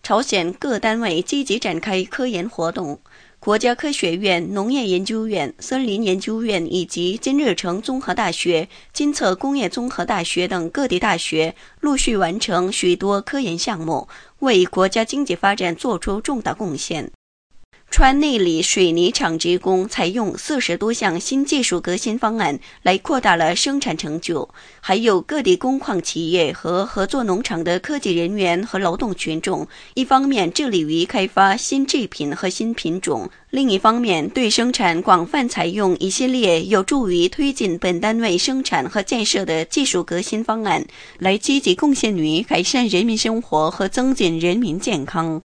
朝鲜各单位积极展开科研活动。国家科学院、农业研究院、森林研究院以及金日成综合大学、金策工业综合大学等各地大学陆续完成许多科研项目，为国家经济发展做出重大贡献。川内里水泥厂职工采用40多项新技术革新方案来扩大了生产成就，还有各地工矿企业和合作农场的科技人员和劳动群众，一方面致力于开发新制品和新品种，另一方面对生产广泛采用一系列有助于推进本单位生产和建设的技术革新方案，来积极贡献于改善人民生活和增进人民健康。